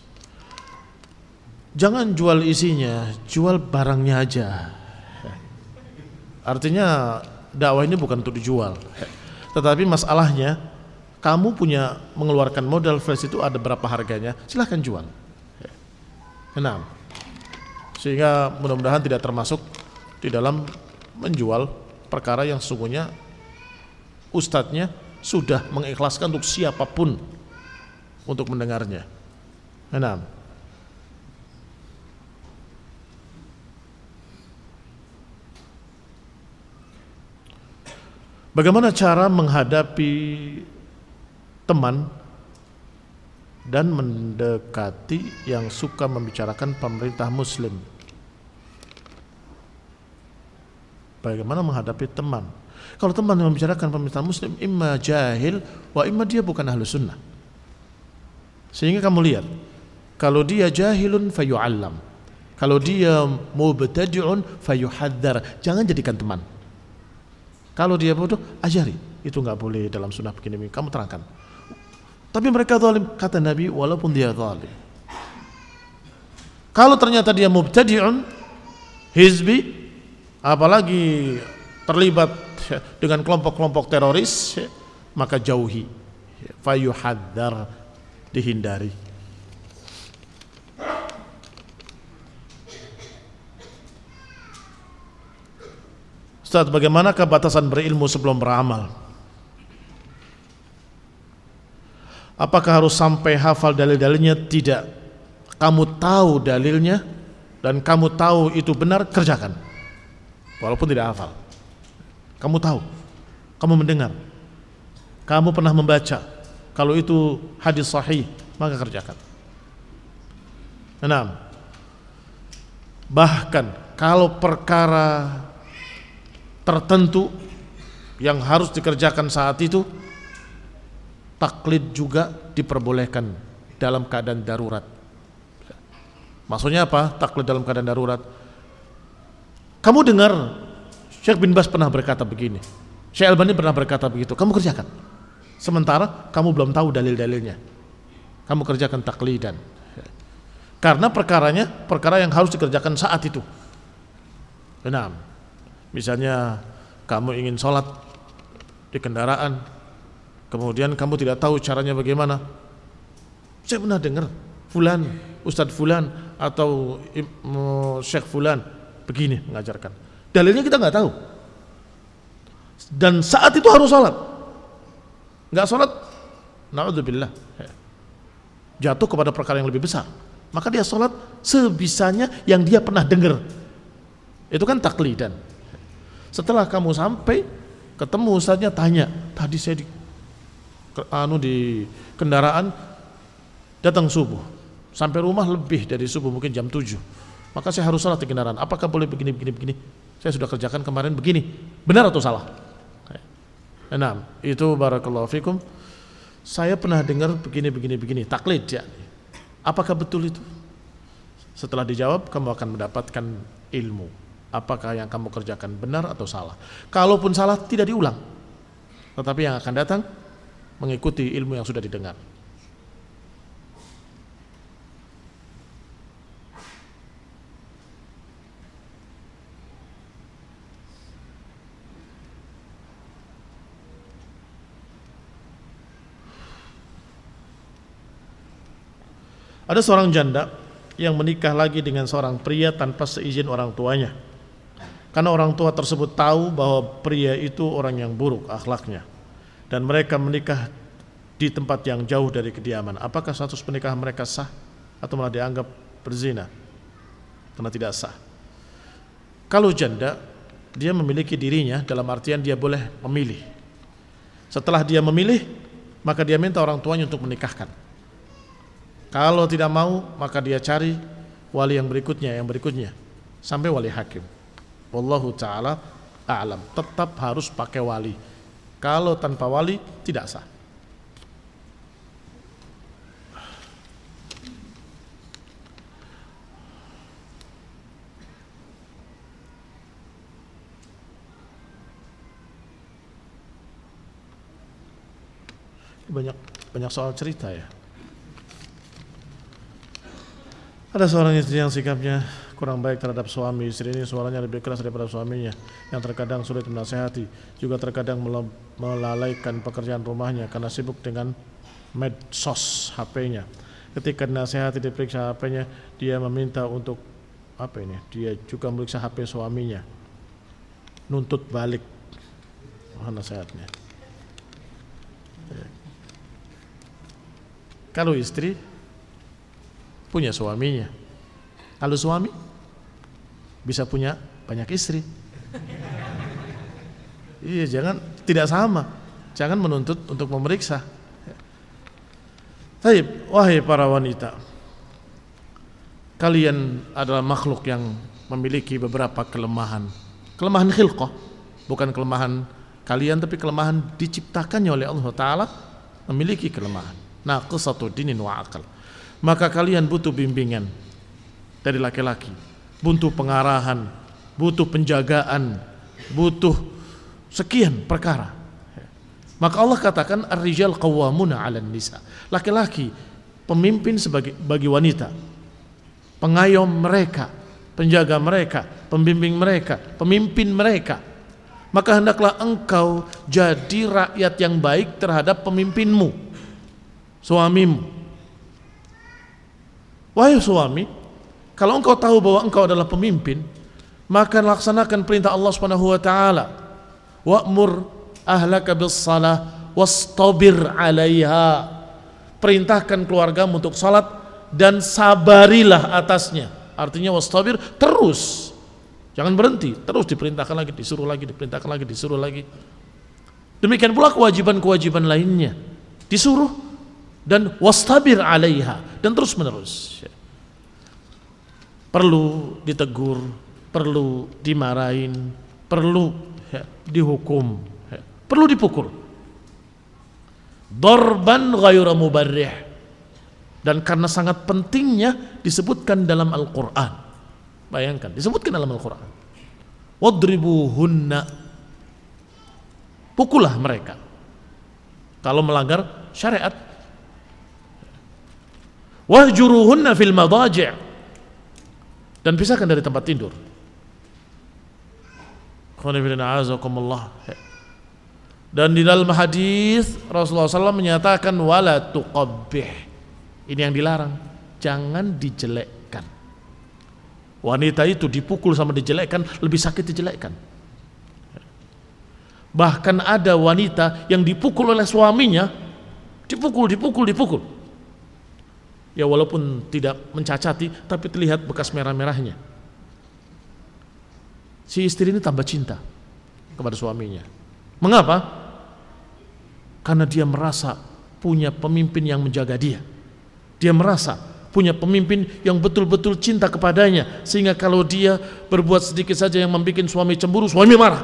Jangan jual isinya, jual barangnya aja. Artinya dakwah ini bukan untuk dijual. Tetapi masalahnya kamu punya mengeluarkan modal flash itu ada berapa harganya, silahkan jual. Nah, sehingga mudah-mudahan tidak termasuk di dalam menjual perkara yang sesungguhnya ustadznya sudah mengikhlaskan untuk siapapun untuk mendengarnya. Nah, bagaimana cara menghadapi teman dan mendekati yang suka membicarakan pemerintah muslim? Bagaimana menghadapi teman? Kalau teman yang membicarakan pemerintah muslim, imma jahil wa imma dia bukan ahlu sunnah. Sehingga kamu lihat, kalau dia jahilun fayu'allam, kalau dia mubtadi'un fayuhadzar, jangan jadikan teman. Kalau dia bodoh, ajari, itu enggak boleh dalam sunnah begini, kamu terangkan. Tapi mereka zalim, kata Nabi, walaupun dia zalim. Kalau ternyata dia mubtadi'un, hizbi, apalagi terlibat dengan kelompok-kelompok teroris, maka jauhi, fayuhadzar, dihindari. Ustaz, bagaimanakah batasan berilmu sebelum beramal? Apakah harus sampai hafal dalil-dalilnya? Tidak. Kamu tahu dalilnya dan kamu tahu itu benar, kerjakan. Walaupun tidak hafal. Kamu tahu, kamu mendengar, kamu pernah membaca, kalau itu hadis sahih, maka kerjakan. Enam. Bahkan kalau perkara tertentu yang harus dikerjakan saat itu, taklid juga diperbolehkan dalam keadaan darurat. Maksudnya apa? Taklid dalam keadaan darurat. Kamu dengar Syekh bin Bas pernah berkata begini, Syekh Albani pernah berkata begitu, kamu kerjakan. Sementara kamu belum tahu dalil-dalilnya, kamu kerjakan taklidan. Karena perkaranya perkara yang harus dikerjakan saat itu. Nah, misalnya kamu ingin sholat di kendaraan, kemudian kamu tidak tahu caranya bagaimana. Saya pernah dengar fulan, Ustadz fulan atau Syekh fulan begini mengajarkan. Dalilnya kita nggak tahu. Dan saat itu harus sholat. Nggak sholat, na'udzubillah, jatuh kepada perkara yang lebih besar. Maka dia sholat sebisanya yang dia pernah dengar. Itu kan taklidan. Setelah kamu sampai ketemu ustadznya, tanya, tadi saya di kendaraan datang subuh, sampai rumah lebih dari subuh, mungkin jam 7. Maka saya harus salat di kendaraan. Apakah boleh begini? Saya sudah kerjakan kemarin begini. Benar atau salah? Nah, itu barakallahu fikum. Saya pernah dengar begini. Taklid ya. Apakah betul itu? Setelah dijawab, kamu akan mendapatkan ilmu. Apakah yang kamu kerjakan benar atau salah? Kalaupun salah, tidak diulang. Tetapi yang akan datang mengikuti ilmu yang sudah didengar. Ada seorang janda yang menikah lagi dengan seorang pria tanpa seizin orang tuanya. Karena orang tua tersebut tahu bahwa pria itu orang yang buruk akhlaknya. Dan mereka menikah di tempat yang jauh dari kediaman. Apakah status pernikahan mereka sah atau malah dianggap berzina? Karena tidak sah. Kalau janda, dia memiliki dirinya, dalam artian dia boleh memilih. Setelah dia memilih, maka dia minta orang tuanya untuk menikahkan. Kalau tidak mau, maka dia cari wali yang berikutnya, sampai wali hakim. Wallahu ta'ala a'lam. Tetap harus pakai wali. Kalau tanpa wali, tidak sah. Banyak soal cerita ya. Ada seorang istri yang sikapnya kurang baik terhadap suami. Istri ini suaranya lebih keras daripada suaminya, yang terkadang sulit menasehati, juga terkadang melalaikan pekerjaan rumahnya karena sibuk dengan medsos HP-nya. Ketika dinasehati diperiksa HP-nya, dia meminta untuk dia juga memeriksa HP suaminya, nuntut balik. Nasihatnya, kalau istri punya suaminya, kalau suami bisa punya banyak istri. Iya, tidak sama. Jangan menuntut untuk memeriksa. Baik, wahai para wanita, kalian adalah makhluk yang memiliki beberapa kelemahan. Kelemahan khilqah, bukan kelemahan kalian, tapi kelemahan diciptakannya oleh Allah Ta'ala, memiliki kelemahan. Naqisatu dinin wa aqal. Maka kalian butuh bimbingan dari laki-laki, butuh pengarahan, butuh penjagaan, butuh sekian perkara. Maka Allah katakan ar-rijal qawwamuna 'alan nisa. Laki-laki pemimpin bagi wanita, pengayom mereka, penjaga mereka, pembimbing mereka, pemimpin mereka. Maka hendaklah engkau jadi rakyat yang baik terhadap pemimpinmu, suamimu. Wahai suami, kalau engkau tahu bahwa engkau adalah pemimpin, maka laksanakan perintah Allah Subhanahu wa taala. Wa'mur ahlaka bis-shalah wastabir 'alaiha. Perintahkan keluargamu untuk salat dan sabarilah atasnya. Artinya wastabir, terus. Jangan berhenti, terus diperintahkan lagi, disuruh lagi, diperintahkan lagi, disuruh lagi. Demikian pula kewajiban-kewajiban lainnya, disuruh dan wastabir 'alaiha, dan terus menerus. Perlu ditegur, perlu dimarahin, perlu dihukum, perlu dipukul. Darban ghairu mubarrih, dan karena sangat pentingnya disebutkan dalam Al-Quran. Bayangkan, disebutkan dalam Al-Quran. Wadribuhunna, pukullah mereka kalau melanggar syariat. Wahjuruhunna fil madaji', dan pisahkan dari tempat tidur. Dan di dalam hadis Rasulullah SAW menyatakan wala tuqabbih. Ini yang dilarang, jangan dijelekkan. Wanita itu dipukul sama dijelekkan lebih sakit dijelekkan. Bahkan ada wanita yang dipukul oleh suaminya, dipukul. Ya walaupun tidak mencacati, tapi terlihat bekas merah-merahnya. Si istri ini tambah cinta kepada suaminya. Mengapa? Karena dia merasa punya pemimpin yang menjaga dia. Dia merasa punya pemimpin yang betul-betul cinta kepadanya, sehingga kalau dia berbuat sedikit saja yang membuat suami cemburu, suami marah.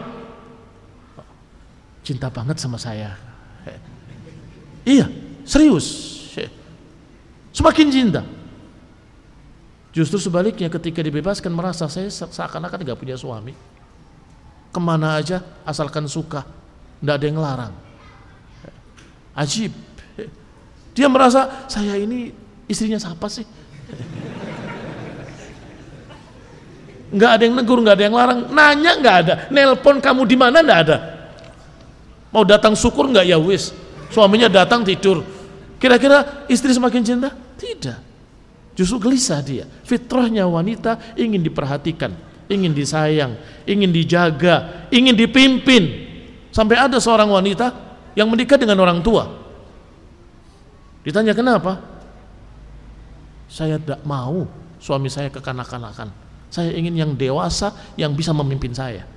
Cinta banget sama saya. Iya, serius. Semakin cinta. Justru sebaliknya, ketika dibebaskan merasa saya seakan-akan gak punya suami. Kemana aja asalkan suka, gak ada yang larang. Ajib. Dia merasa saya ini istrinya siapa sih? Nggak ada yang negur, nggak ada yang larang, nanya nggak ada, nelpon kamu di mana nggak ada. Mau datang syukur nggak, ya wis. Suaminya datang tidur. Kira-kira istri semakin cinta? Tidak. Justru gelisah dia. Fitrahnya wanita ingin diperhatikan, ingin disayang, ingin dijaga, ingin dipimpin. Sampai ada seorang wanita yang menikah dengan orang tua. Ditanya kenapa? Saya tidak mau suami saya kekanak-kanakan. Saya ingin yang dewasa yang bisa memimpin saya.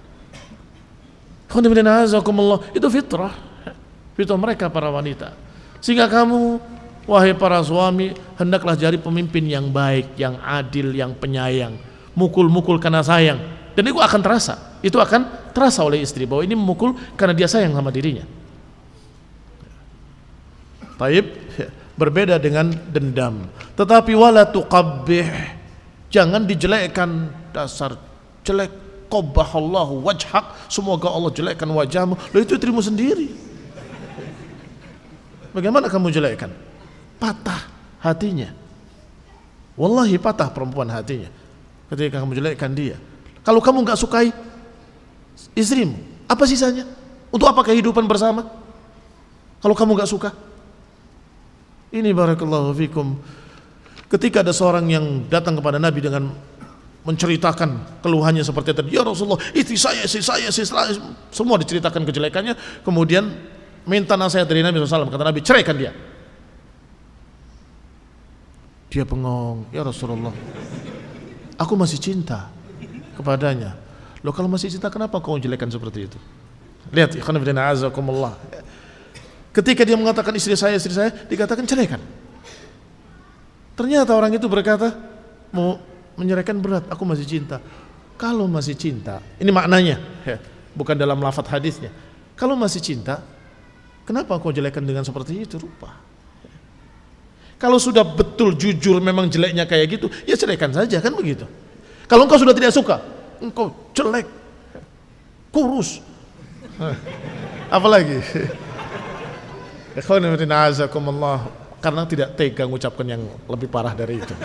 Itu fitrah mereka para wanita. Sehingga kamu, wahai para suami, hendaklah jadi pemimpin yang baik, yang adil, yang penyayang. Mukul-mukul karena sayang. Dan itu akan terasa. Itu akan terasa oleh istri bahwa ini memukul karena dia sayang sama dirinya. Taib, berbeda dengan dendam. Tetapi wala tuqabbih, jangan dijelekkan, dasar jelek, qabbahallahu wajhak, semoga Allah jelekkan wajahmu. Loh, itu istrimu sendiri. Bagaimana kamu jelekkan? Patah hatinya. Wallahi patah perempuan hatinya. ketika kamu jelekkan dia. Kalau kamu nggak sukai istrimu, apa sisanya? Untuk apa kehidupan bersama? Kalau kamu nggak suka. Ini barakallahu fikum. Ketika ada seorang yang datang kepada Nabi dengan menceritakan keluhannya seperti tadi, ya Rasulullah, istri saya, semua diceritakan kejelekannya, kemudian minta nasihat dari Nabi SAW. Kata Nabi, ceraikan dia. Dia bengong, ya Rasulullah, aku masih cinta kepadanya. Loh, kalau masih cinta kenapa kau jelekan seperti itu? Lihat, ikhwan fillah azakumullah. Ketika dia mengatakan istri saya, dikatakan ceraikan. Ternyata orang itu berkata, mau menyerahkan berat, aku masih cinta. Kalau masih cinta, ini maknanya, bukan dalam lafadz hadisnya. Kalau masih cinta, kenapa kau jelekan dengan seperti itu? Rupa. Kalau sudah betul jujur memang jeleknya kayak gitu, ya ceraikan saja, kan begitu. Kalau engkau sudah tidak suka, engkau jelek, kurus, apalagi? Karena tidak tega mengucapkan yang lebih parah dari itu.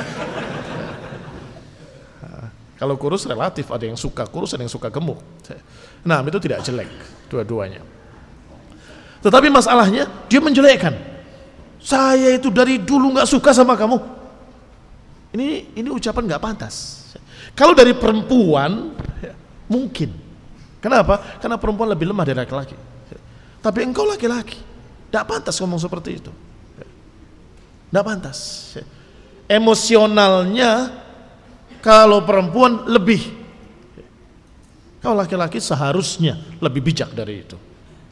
Kalau kurus relatif, ada yang suka kurus, ada yang suka gemuk. Nah, itu tidak jelek dua-duanya. Tetapi masalahnya dia menjelekkan. Saya itu dari dulu nggak suka sama kamu. Ini ucapan nggak pantas. Kalau dari perempuan mungkin. Kenapa? Karena perempuan lebih lemah dari laki-laki. Tapi engkau laki-laki, nggak pantas ngomong seperti itu. Nggak pantas. Emosionalnya kalau perempuan lebih. Kalau laki-laki seharusnya lebih bijak dari itu.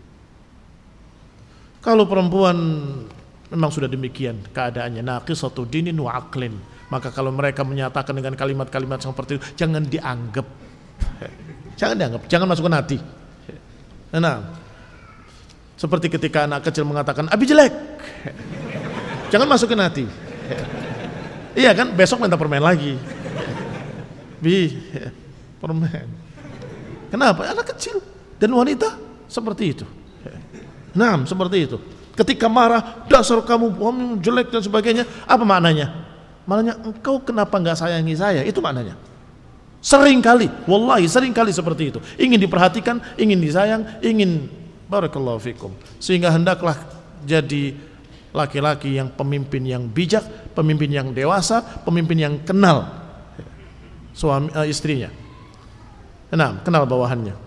Kalau perempuan memang sudah demikian keadaannya, naqisatu dinin wa aqlin, maka kalau mereka menyatakan dengan kalimat-kalimat seperti itu, jangan dianggap, jangan masukkan hati. Nah, seperti ketika anak kecil mengatakan abi jelek, jangan masukin hati. Iya kan, besok minta permen lagi, permen. Kenapa? Anak kecil dan wanita seperti itu. Nah, seperti itu. Ketika marah, dasar kamu jelek dan sebagainya, apa maknanya? Maknanya engkau kenapa nggak sayangi saya? Itu maknanya. Sering kali, wallahi sering kali seperti itu. Ingin diperhatikan, ingin disayang, ingin barakallahu fikum. Sehingga hendaklah jadi laki-laki yang pemimpin yang bijak, pemimpin yang dewasa, pemimpin yang kenal suami istrinya. Kenal bawahannya.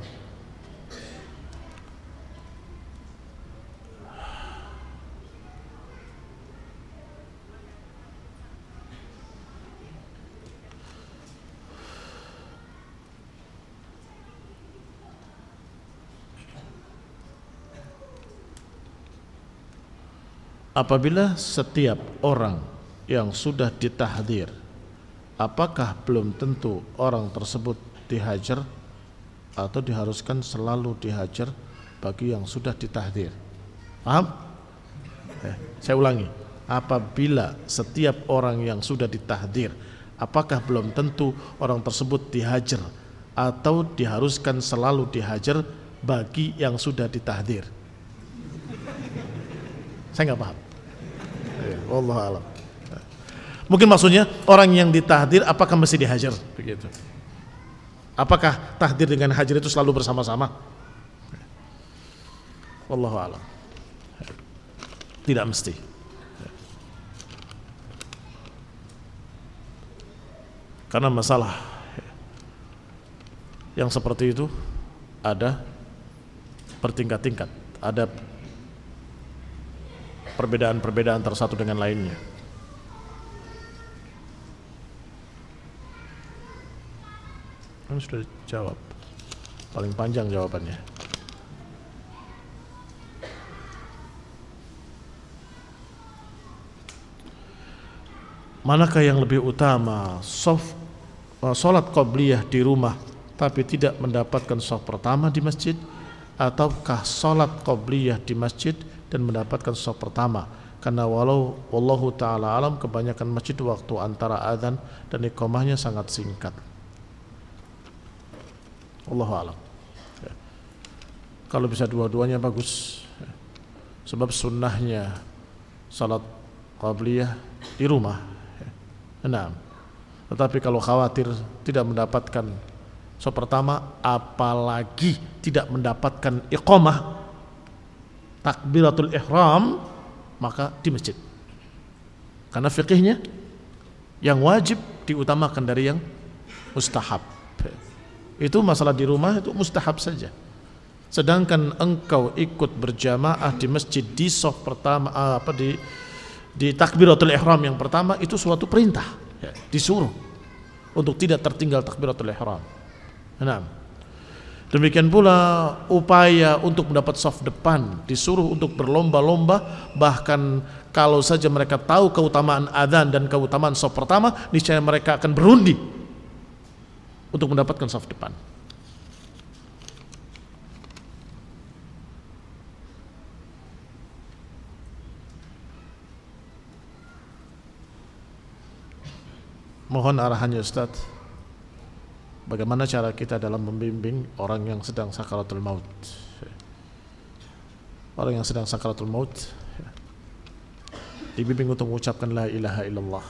Apabila setiap orang yang sudah ditahdzir, apakah belum tentu orang tersebut dihajar atau diharuskan selalu dihajar bagi yang sudah ditahdzir? Paham? Saya ulangi. Apabila setiap orang yang sudah ditahdzir, apakah belum tentu orang tersebut dihajar atau diharuskan selalu dihajar bagi yang sudah ditahdzir? Saya nggak paham. Wallahu a'lam. Mungkin maksudnya orang yang ditahdzir apakah mesti dihajar begitu? Apakah tahdzir dengan hajar itu selalu bersama-sama? Wallahu a'lam. Tidak mesti. Karena masalah yang seperti itu ada bertingkat-tingkat, ada perbedaan-perbedaan antara satu dengan lainnya. Kan sudah jawab, paling panjang jawabannya. Manakah yang lebih utama, sholat qabliyah di rumah tapi tidak mendapatkan shaf pertama di masjid, ataukah sholat qabliyah di masjid dan mendapatkan shaf pertama? Karena wallahu ta'ala alam, kebanyakan masjid waktu antara adzan dan iqamahnya sangat singkat. Wallahu alam. Kalau bisa dua-duanya bagus, sebab sunnahnya salat qabliyah di rumah. Nah, Tetapi kalau khawatir tidak mendapatkan saf pertama, apalagi tidak mendapatkan iqamah takbiratul ihram, maka di masjid. Karena fikihnya yang wajib diutamakan dari yang mustahab. Itu masalah di rumah itu mustahab saja. Sedangkan engkau ikut berjamaah di masjid di shaf pertama, di takbiratul ihram yang pertama, itu suatu perintah, disuruh untuk tidak tertinggal takbiratul ihram. Nah, demikian pula upaya untuk mendapat shaf depan, disuruh untuk berlomba-lomba. Bahkan kalau saja mereka tahu keutamaan adzan dan keutamaan shaf pertama, niscaya mereka akan berundi untuk mendapatkan shaf depan. Mohon arahannya Ustaz, bagaimana cara kita dalam membimbing orang yang sedang sakaratul maut? Orang yang sedang sakaratul maut dibimbing untuk mengucapkan la ilaha illallah,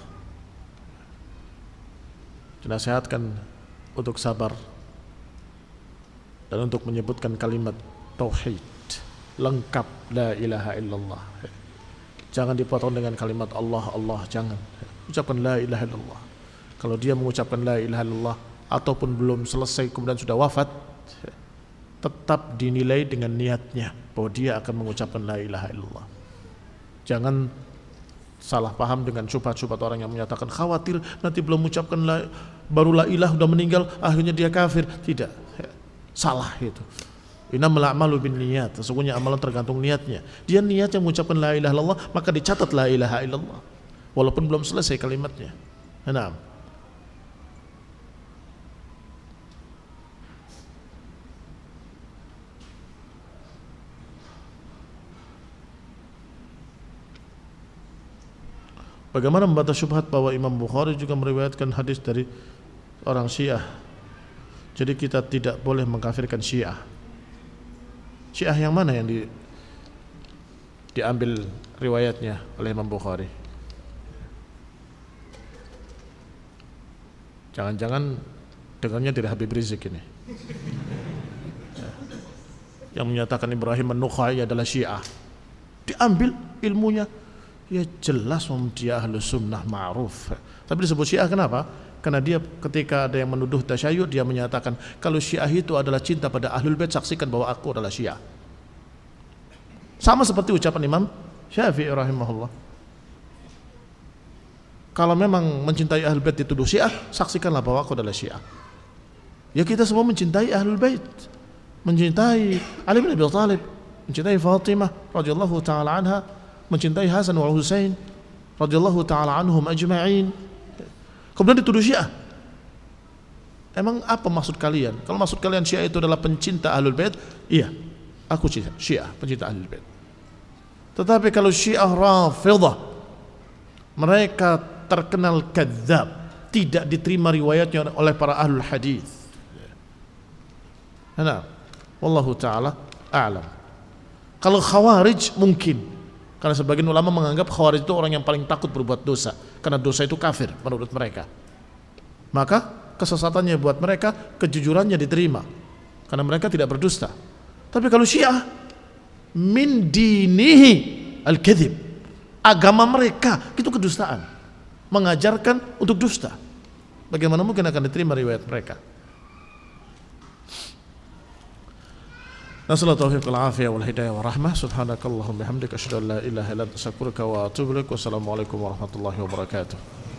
dinasihatkan untuk sabar dan untuk menyebutkan kalimat tauhid lengkap, la ilaha illallah. Jangan dipotong dengan kalimat Allah, Allah, jangan. Ucapkan la ilaha illallah. Kalau dia mengucapkan la ilaha illallah ataupun belum selesai kemudian sudah wafat, tetap dinilai dengan niatnya bahwa dia akan mengucapkan la ilaha illallah. Jangan salah paham dengan syubhat-syubhat orang yang menyatakan khawatir nanti belum mengucapkan baru la ilah sudah meninggal akhirnya dia kafir. Tidak, salah itu. Innamal a'malu binniyat, sesungguhnya amalan tergantung niatnya. Dia niatnya mengucapkan la ilaha illallah, maka dicatat la ilaha illallah walaupun belum selesai kalimatnya. Nah, bagaimana membantah syubhat bahwa Imam Bukhari juga meriwayatkan hadis dari orang Syiah? Jadi kita tidak boleh mengkafirkan Syiah. Syiah yang mana yang diambil riwayatnya oleh Imam Bukhari? Jangan-jangan dengannya dari Habib Rizik ini, yang menyatakan Ibrahim An-Nukhai adalah Syiah. Diambil ilmunya. Ya jelas dia ahlu sunnah ma'ruf. Tapi disebut Syiah kenapa? Karena dia ketika ada yang menuduh tasyayyu, dia menyatakan kalau Syiah itu adalah cinta pada ahlul bait, saksikan bahwa aku adalah Syiah. Sama seperti ucapan Imam Syafi'i rahimahullah. Kalau memang mencintai ahlul bait dituduh Syiah, saksikanlah bahwa aku adalah Syiah. Ya kita semua mencintai ahlul bait, mencintai Ali bin Abi Thalib, mencintai Fatimah radhiyallahu taala anha, mencintai Hasan wal Husain radhiyallahu taala anhum ajma'in. Kemudian dituduh Syiah. Emang apa maksud kalian? Kalau maksud kalian Syiah itu adalah pencinta Ahlul Bait, iya, aku Syiah, pencinta Ahlul Bait. Tetapi kalau Syiah Rafidhah, mereka terkenal kadzab, tidak diterima riwayatnya oleh para ahlul hadis. Nah, wallahu taala a'lam. Kalau Khawarij mungkin, karena sebagian ulama menganggap Khawarij itu orang yang paling takut berbuat dosa, karena dosa itu kafir menurut mereka. Maka kesesatannya buat mereka, kejujurannya diterima karena mereka tidak berdusta. Tapi kalau Syiah, min dinihi al-kadzib, agama mereka itu kedustaan, mengajarkan untuk dusta. Bagaimana mungkin akan diterima riwayat mereka? Nasallahu taufiq wal afiyah wal hidayah wa rahmah. Subhanakallahumma bihamdika asyhadu an la ilaha illa anta astaghfiruka wa atubu ilaik. Wassalamualaikum warahmatullahi wabarakatuh.